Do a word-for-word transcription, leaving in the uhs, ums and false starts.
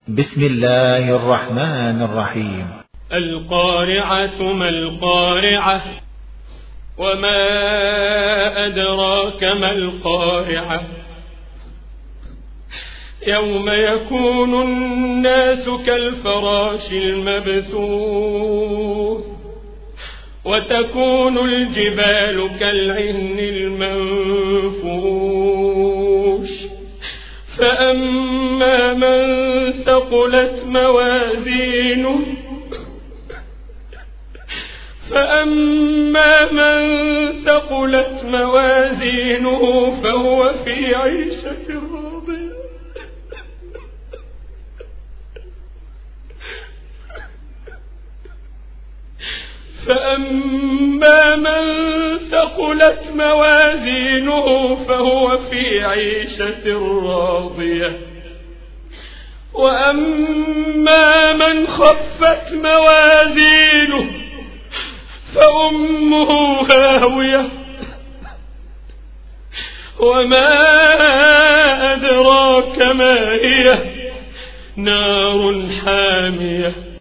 بسم الله الرحمن الرحيم. القارعة ما القارعة وما أدراك ما القارعة يوم يكون الناس كالفراش المبثوث وتكون الجبال كالعهن المنفوش فأما من ثقلت موازينه فأما من ثقلت موازينه فهو في عيشة راضية فأما من ثقلت موازينه فهو في عيشة راضية وأما من خفت موازينه فأمه هاوية وما أدراك ما هي نار حامية